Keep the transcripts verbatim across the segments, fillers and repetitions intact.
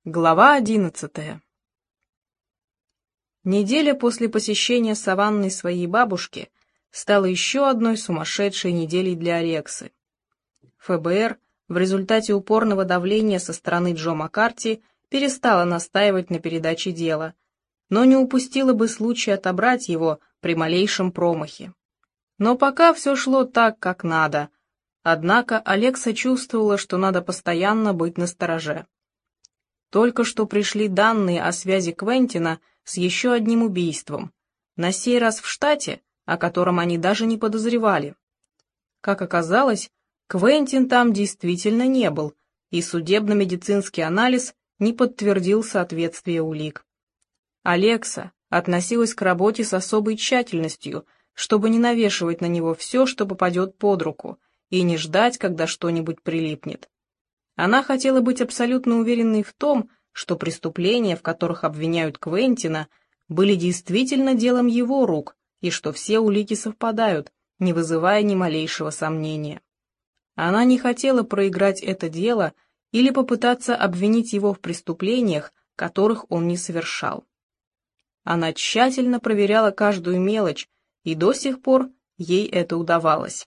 Глава одиннадцатая. Неделя после посещения саванной своей бабушки стала еще одной сумасшедшей неделей для Алексы. ФБР в результате упорного давления со стороны Джо Маккарти перестала настаивать на передаче дела, но не упустила бы случай отобрать его при малейшем промахе. Но пока все шло так, как надо, однако Алекса чувствовала, что надо постоянно быть настороже. Только что пришли данные о связи Квентина с еще одним убийством, на сей раз в штате, о котором они даже не подозревали. Как оказалось, Квентин там действительно не был, и судебно-медицинский анализ не подтвердил соответствие улик. Алекса относилась к работе с особой тщательностью, чтобы не навешивать на него все, что попадет под руку, и не ждать, когда что-нибудь прилипнет. Она хотела быть абсолютно уверенной в том, что преступления, в которых обвиняют Квентина, были действительно делом его рук, и что все улики совпадают, не вызывая ни малейшего сомнения. Она не хотела проиграть это дело или попытаться обвинить его в преступлениях, которых он не совершал. Она тщательно проверяла каждую мелочь, и до сих пор ей это удавалось.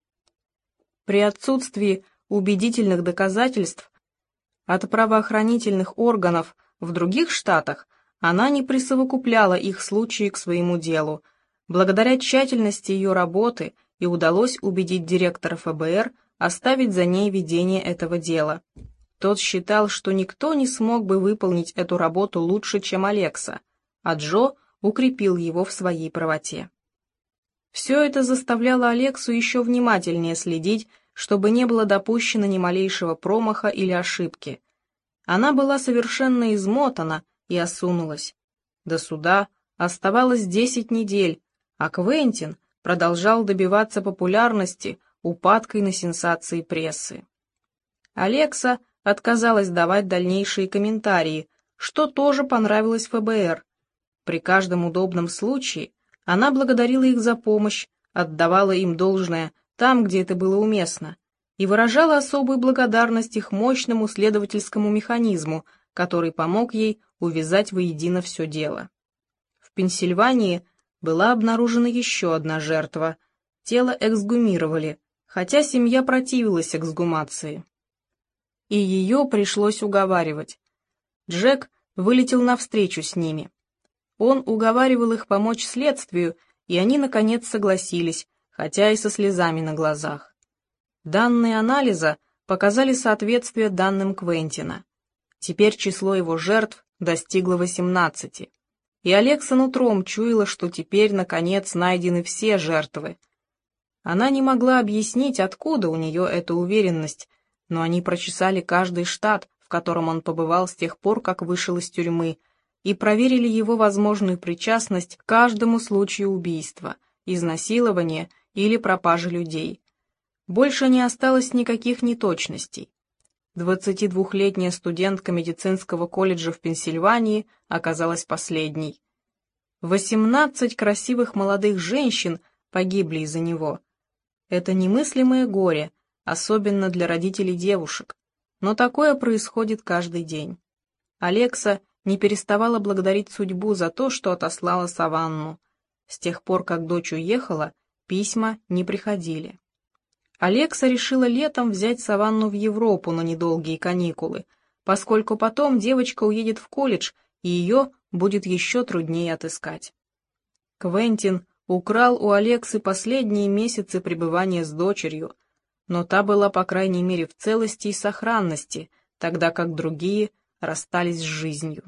При отсутствии убедительных доказательств от правоохранительных органов в других штатах она не присовокупляла их случаи к своему делу. Благодаря тщательности ее работы и удалось убедить директора ФБР оставить за ней ведение этого дела. Тот считал, что никто не смог бы выполнить эту работу лучше, чем Алекса, а Джо укрепил его в своей правоте. Все это заставляло Алексу еще внимательнее следить, чтобы не было допущено ни малейшего промаха или ошибки. Она была совершенно измотана и осунулась. До суда оставалось десять недель, а Квентин продолжал добиваться популярности упадкой на сенсации прессы. Алекса отказалась давать дальнейшие комментарии, что тоже понравилось ФБР. При каждом удобном случае она благодарила их за помощь, отдавала им должное там, где это было уместно, и выражала особую благодарность их мощному следовательскому механизму, который помог ей увязать воедино все дело. В Пенсильвании была обнаружена еще одна жертва. Тело эксгумировали, хотя семья противилась эксгумации. И ее пришлось уговаривать. Джек вылетел навстречу с ними. Он уговаривал их помочь следствию, и они, наконец, согласились, хотя и со слезами на глазах. Данные анализа показали соответствие данным Квентина. Теперь число его жертв достигло восемнадцати, и Алекса нутром чуяла, что теперь, наконец, найдены все жертвы. Она не могла объяснить, откуда у нее эта уверенность, но они прочесали каждый штат, в котором он побывал с тех пор, как вышел из тюрьмы, и проверили его возможную причастность к каждому случаю убийства, изнасилования или пропажи людей. Больше не осталось никаких неточностей. Двадцатидвухлетняя студентка медицинского колледжа в Пенсильвании оказалась последней. Восемнадцать красивых молодых женщин погибли из-за него. Это немыслимое горе, особенно для родителей девушек, но такое происходит каждый день. Алекса не переставала благодарить судьбу за то, что отослала Саванну. С тех пор, как дочь уехала, письма не приходили. Алекса решила летом взять Саванну в Европу на недолгие каникулы, поскольку потом девочка уедет в колледж, и ее будет еще труднее отыскать. Квентин украл у Алексы последние месяцы пребывания с дочерью, но та была, по крайней мере, в целости и сохранности, тогда как другие расстались с жизнью.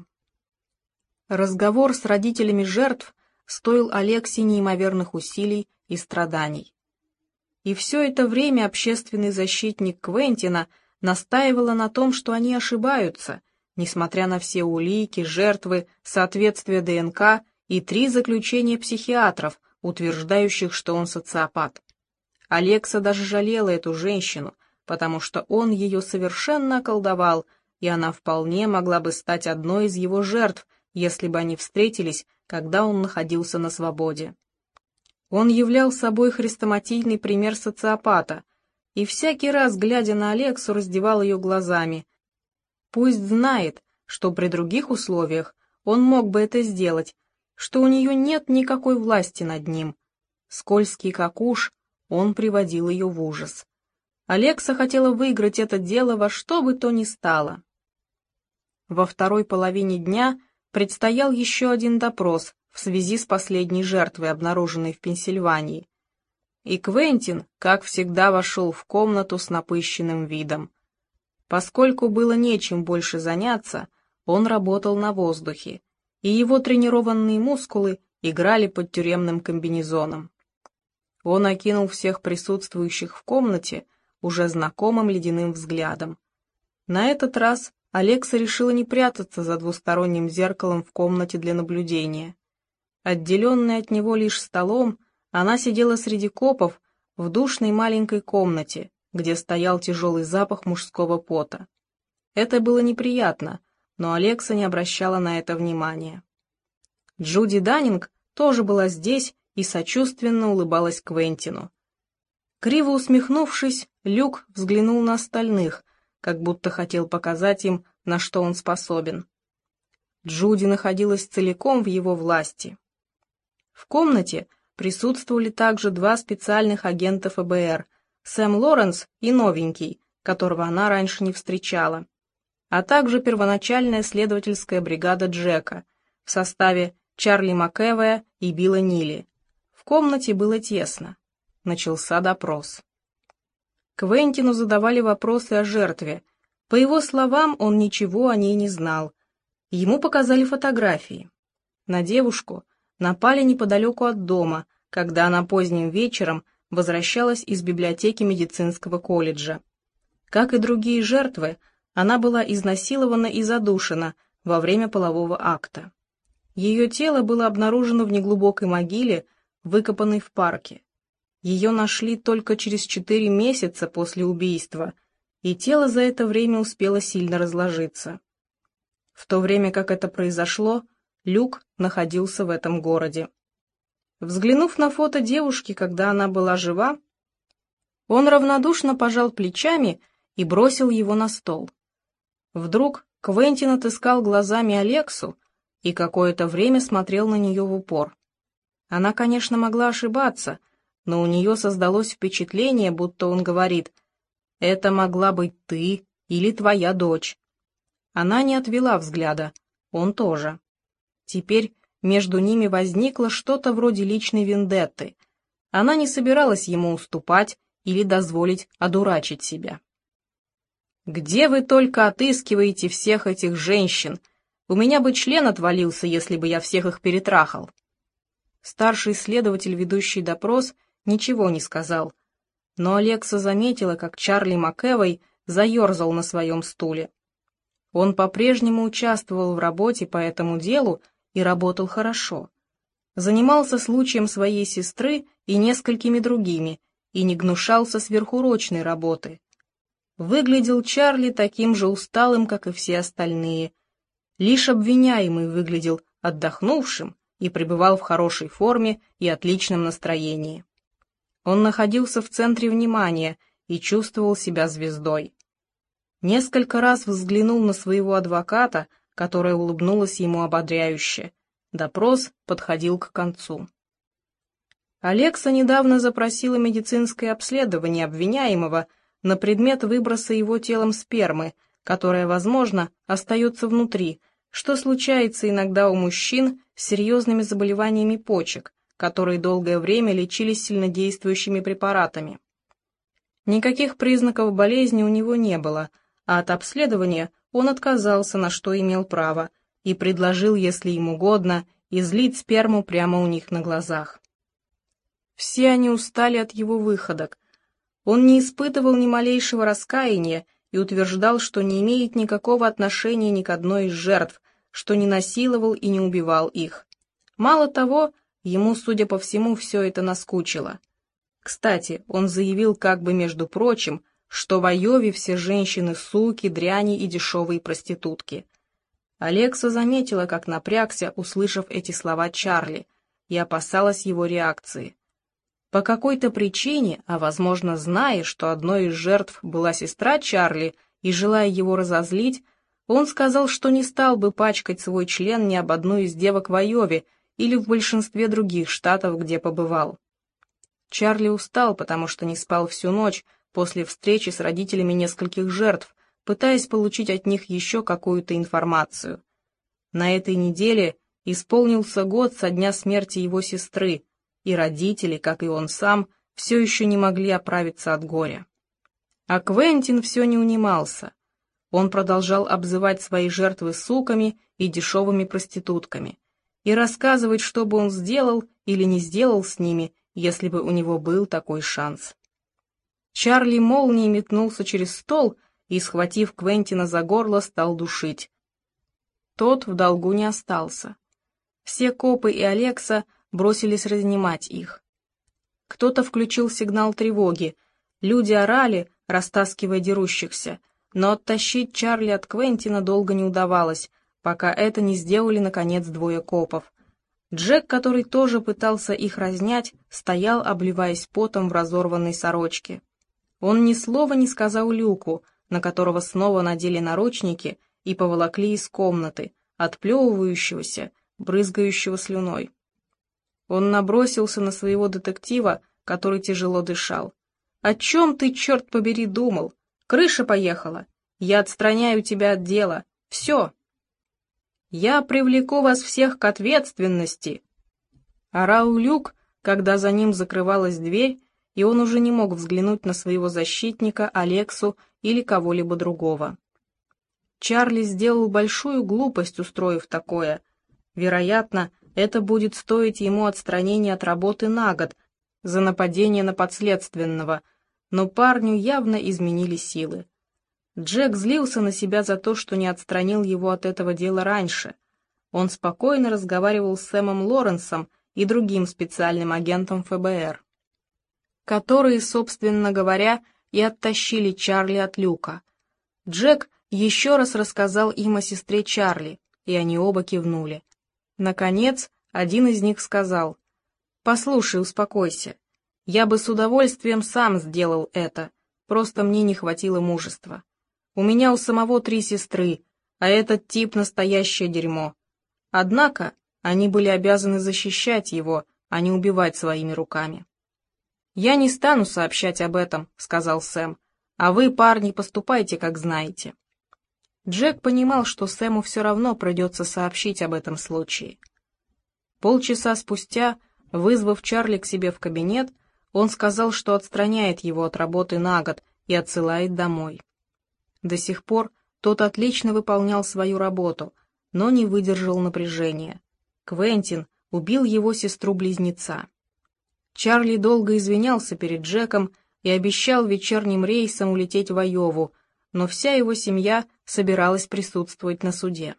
Разговор с родителями жертв стоил Алексе неимоверных усилий и страданий. И все это время общественный защитник Квентина настаивала на том, что они ошибаются, несмотря на все улики, жертвы, соответствие ДНК и три заключения психиатров, утверждающих, что он социопат. Алекса даже жалела эту женщину, потому что он ее совершенно околдовал, и она вполне могла бы стать одной из его жертв, если бы они встретились, когда он находился на свободе. Он являл собой хрестоматийный пример социопата, и всякий раз, глядя на Алексу, раздевал ее глазами. Пусть знает, что при других условиях он мог бы это сделать, что у нее нет никакой власти над ним. Скользкий как уж, он приводил ее в ужас. Алекса хотела выиграть это дело во что бы то ни стало. Во второй половине дня предстоял еще один допрос в связи с последней жертвой, обнаруженной в Пенсильвании. И Квентин, как всегда, вошел в комнату с напыщенным видом. Поскольку было нечем больше заняться, он работал на воздухе, и его тренированные мускулы играли под тюремным комбинезоном. Он окинул всех присутствующих в комнате уже знакомым ледяным взглядом. На этот раз Алекса решила не прятаться за двусторонним зеркалом в комнате для наблюдения. Отделенная от него лишь столом, она сидела среди копов в душной маленькой комнате, где стоял тяжелый запах мужского пота. Это было неприятно, но Алекса не обращала на это внимания. Джуди Даннинг тоже была здесь и сочувственно улыбалась Квентину. Криво усмехнувшись, Люк взглянул на остальных, как будто хотел показать им, на что он способен. Джуди находилась целиком в его власти. В комнате присутствовали также два специальных агента эф бэ эр, Сэм Лоренс и новенький, которого она раньше не встречала, а также первоначальная следовательская бригада Джека в составе Чарли Макэвоя и Билла Нилли. В комнате было тесно. Начался допрос. Квентину задавали вопросы о жертве. По его словам, он ничего о ней не знал. Ему показали фотографии. На девушку напали неподалеку от дома, когда она поздним вечером возвращалась из библиотеки медицинского колледжа. Как и другие жертвы, она была изнасилована и задушена во время полового акта. Ее тело было обнаружено в неглубокой могиле, выкопанной в парке. Ее нашли только через четыре месяца после убийства, и тело за это время успело сильно разложиться. В то время как это произошло, Люк находился в этом городе. Взглянув на фото девушки, когда она была жива, он равнодушно пожал плечами и бросил его на стол. Вдруг Квентин отыскал глазами Алексу и какое-то время смотрел на нее в упор. Она, конечно, могла ошибаться, но у нее создалось впечатление, будто он говорит: «Это могла быть ты или твоя дочь». Она не отвела взгляда, он тоже. Теперь между ними возникло что-то вроде личной вендетты. Она не собиралась ему уступать или дозволить одурачить себя. «Где вы только отыскиваете всех этих женщин? У меня бы член отвалился, если бы я всех их перетрахал». Старший следователь, ведущий допрос, ничего не сказал, но Алекса заметила, как Чарли Макэвой заерзал на своем стуле. Он по-прежнему участвовал в работе по этому делу и работал хорошо. Занимался случаем своей сестры и несколькими другими, и не гнушался сверхурочной работы. Выглядел Чарли таким же усталым, как и все остальные. Лишь обвиняемый выглядел отдохнувшим и пребывал в хорошей форме и отличном настроении. Он находился в центре внимания и чувствовал себя звездой. Несколько раз взглянул на своего адвоката, которая улыбнулась ему ободряюще. Допрос подходил к концу. Алекса недавно запросила медицинское обследование обвиняемого на предмет выброса его телом спермы, которая, возможно, остается внутри, что случается иногда у мужчин с серьезными заболеваниями почек, которые долгое время лечились сильнодействующими препаратами. Никаких признаков болезни у него не было, а от обследования он отказался, на что имел право, и предложил, если им угодно, излить сперму прямо у них на глазах. Все они устали от его выходок. Он не испытывал ни малейшего раскаяния и утверждал, что не имеет никакого отношения ни к одной из жертв, что не насиловал и не убивал их. Мало того, ему, судя по всему, все это наскучило. Кстати, он заявил как бы между прочим, что в Айове все женщины суки, дряни и дешевые проститутки. Алекса заметила, как напрягся, услышав эти слова Чарли, и опасалась его реакции. По какой-то причине, а возможно зная, что одной из жертв была сестра Чарли, и желая его разозлить, Он сказал, что не стал бы пачкать свой член ни об одну из девок в Айове или в большинстве других штатов, где побывал. Чарли устал, потому что не спал всю ночь после встречи с родителями нескольких жертв, пытаясь получить от них еще какую-то информацию. На этой неделе исполнился год со дня смерти его сестры, и родители, как и он сам, все еще не могли оправиться от горя. А Квентин все не унимался. Он продолжал обзывать свои жертвы суками и дешевыми проститутками и рассказывать, что бы он сделал или не сделал с ними, если бы у него был такой шанс. Чарли молнией метнулся через стол и, схватив Квентина за горло, стал душить. Тот в долгу не остался. Все копы и Алекса бросились разнимать их. Кто-то включил сигнал тревоги, люди орали, растаскивая дерущихся, но оттащить Чарли от Квентина долго не удавалось, пока это не сделали, наконец, двое копов. Джек, который тоже пытался их разнять, стоял, обливаясь потом в разорванной сорочке. Он ни слова не сказал Люку, на которого снова надели наручники и поволокли из комнаты, отплевывающегося, брызгающего слюной. Он набросился на своего детектива, который тяжело дышал. «О чем ты, черт побери, думал? Крыша поехала. Я отстраняю тебя от дела. Все. Я привлеку вас всех к ответственности!» Орал Люк, когда за ним закрывалась дверь, и он уже не мог взглянуть на своего защитника, Алексу или кого-либо другого. Чарли сделал большую глупость, устроив такое. Вероятно, это будет стоить ему отстранения от работы на год за нападение на подследственного, но парню явно изменили силы. Джек злился на себя за то, что не отстранил его от этого дела раньше. Он спокойно разговаривал с Сэмом Лоренсом и другим специальным агентом эф бэ эр, которые, собственно говоря, и оттащили Чарли от Люка. Джек еще раз рассказал им о сестре Чарли, и они оба кивнули. Наконец, один из них сказал: «Послушай, успокойся. Я бы с удовольствием сам сделал это, просто мне не хватило мужества. У меня у самого три сестры, а этот тип настоящее дерьмо. Однако они были обязаны защищать его, а не убивать своими руками». «Я не стану сообщать об этом», — сказал Сэм, «а вы, парни, поступайте, как знаете». Джек понимал, что Сэму все равно придется сообщить об этом случае. Полчаса спустя, вызвав Чарли к себе в кабинет, он сказал, что отстраняет его от работы на год и отсылает домой. До сих пор тот отлично выполнял свою работу, но не выдержал напряжения. Квентин убил его сестру-близнеца. Чарли долго извинялся перед Джеком и обещал вечерним рейсом улететь в Айову, но вся его семья собиралась присутствовать на суде.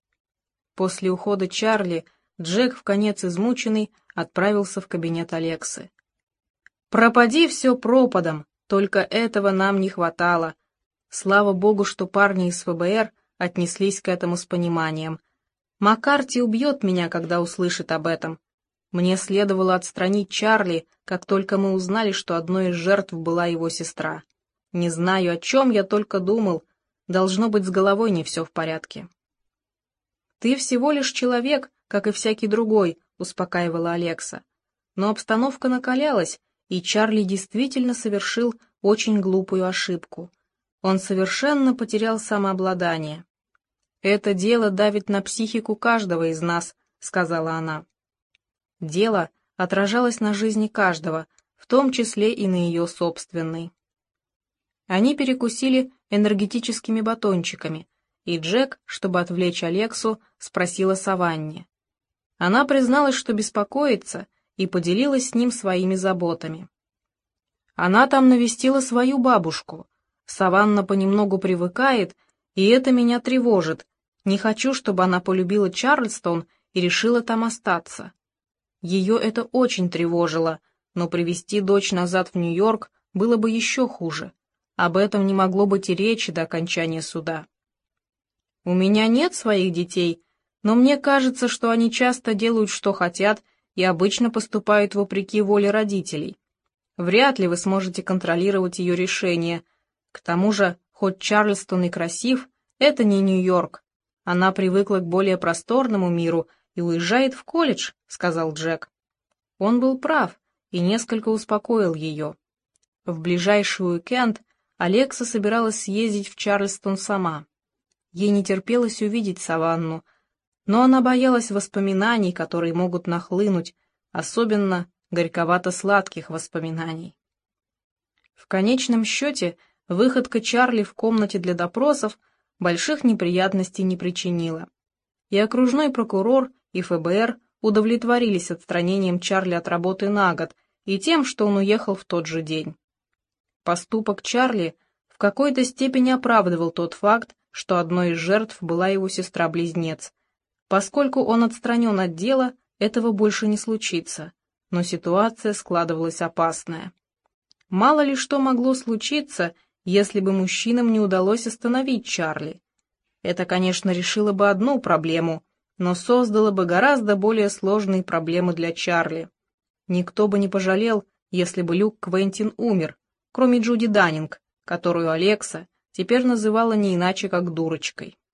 После ухода Чарли Джек, вконец измученный, отправился в кабинет Алексы. «Пропади все пропадом, только этого нам не хватало. Слава богу, что парни из эф бэ эр отнеслись к этому с пониманием. Маккарти убьет меня, когда услышит об этом. Мне следовало отстранить Чарли, как только мы узнали, что одной из жертв была его сестра. Не знаю, о чем я только думал. Должно быть, с головой не все в порядке». «Ты всего лишь человек, как и всякий другой», — успокаивала Алекса. Но обстановка накалялась, и Чарли действительно совершил очень глупую ошибку. Он совершенно потерял самообладание. «Это дело давит на психику каждого из нас», — сказала она. Дело отражалось на жизни каждого, в том числе и на ее собственной. Они перекусили энергетическими батончиками, и Джек, чтобы отвлечь Алексу, спросил о Саванне. Она призналась, что беспокоится, и поделилась с ним своими заботами. Она там навестила свою бабушку. Саванна понемногу привыкает, и это меня тревожит. Не хочу, чтобы она полюбила Чарльстон и решила там остаться. Ее это очень тревожило, но привезти дочь назад в Нью-Йорк было бы еще хуже. Об этом не могло быть и речи до окончания суда. «У меня нет своих детей, но мне кажется, что они часто делают, что хотят, и обычно поступают вопреки воле родителей. Вряд ли вы сможете контролировать ее решение. К тому же, хоть Чарльстон и красив, Это не Нью-Йорк. Она привыкла к более просторному миру и уезжает в колледж», — сказал Джек. Он был прав и несколько успокоил ее. В ближайший уикенд Алекса собиралась съездить в Чарльстон сама. Ей не терпелось увидеть Саванну, но она боялась воспоминаний, которые могут нахлынуть, особенно горьковато-сладких воспоминаний. В конечном счете, выходка Чарли в комнате для допросов больших неприятностей не причинила. И окружной прокурор, и эф бэ эр удовлетворились отстранением Чарли от работы на год и тем, что он уехал в тот же день. Поступок Чарли в какой-то степени оправдывал тот факт, что одной из жертв была его сестра-близнец. Поскольку он отстранен от дела, этого больше не случится, но ситуация складывалась опасная. Мало ли что могло случиться, если бы мужчинам не удалось остановить Чарли. Это, конечно, решило бы одну проблему, но создало бы гораздо более сложные проблемы для Чарли. Никто бы не пожалел, если бы Люк Квентин умер, кроме Джуди Даннинг, которую Алекса теперь называла не иначе как дурочкой.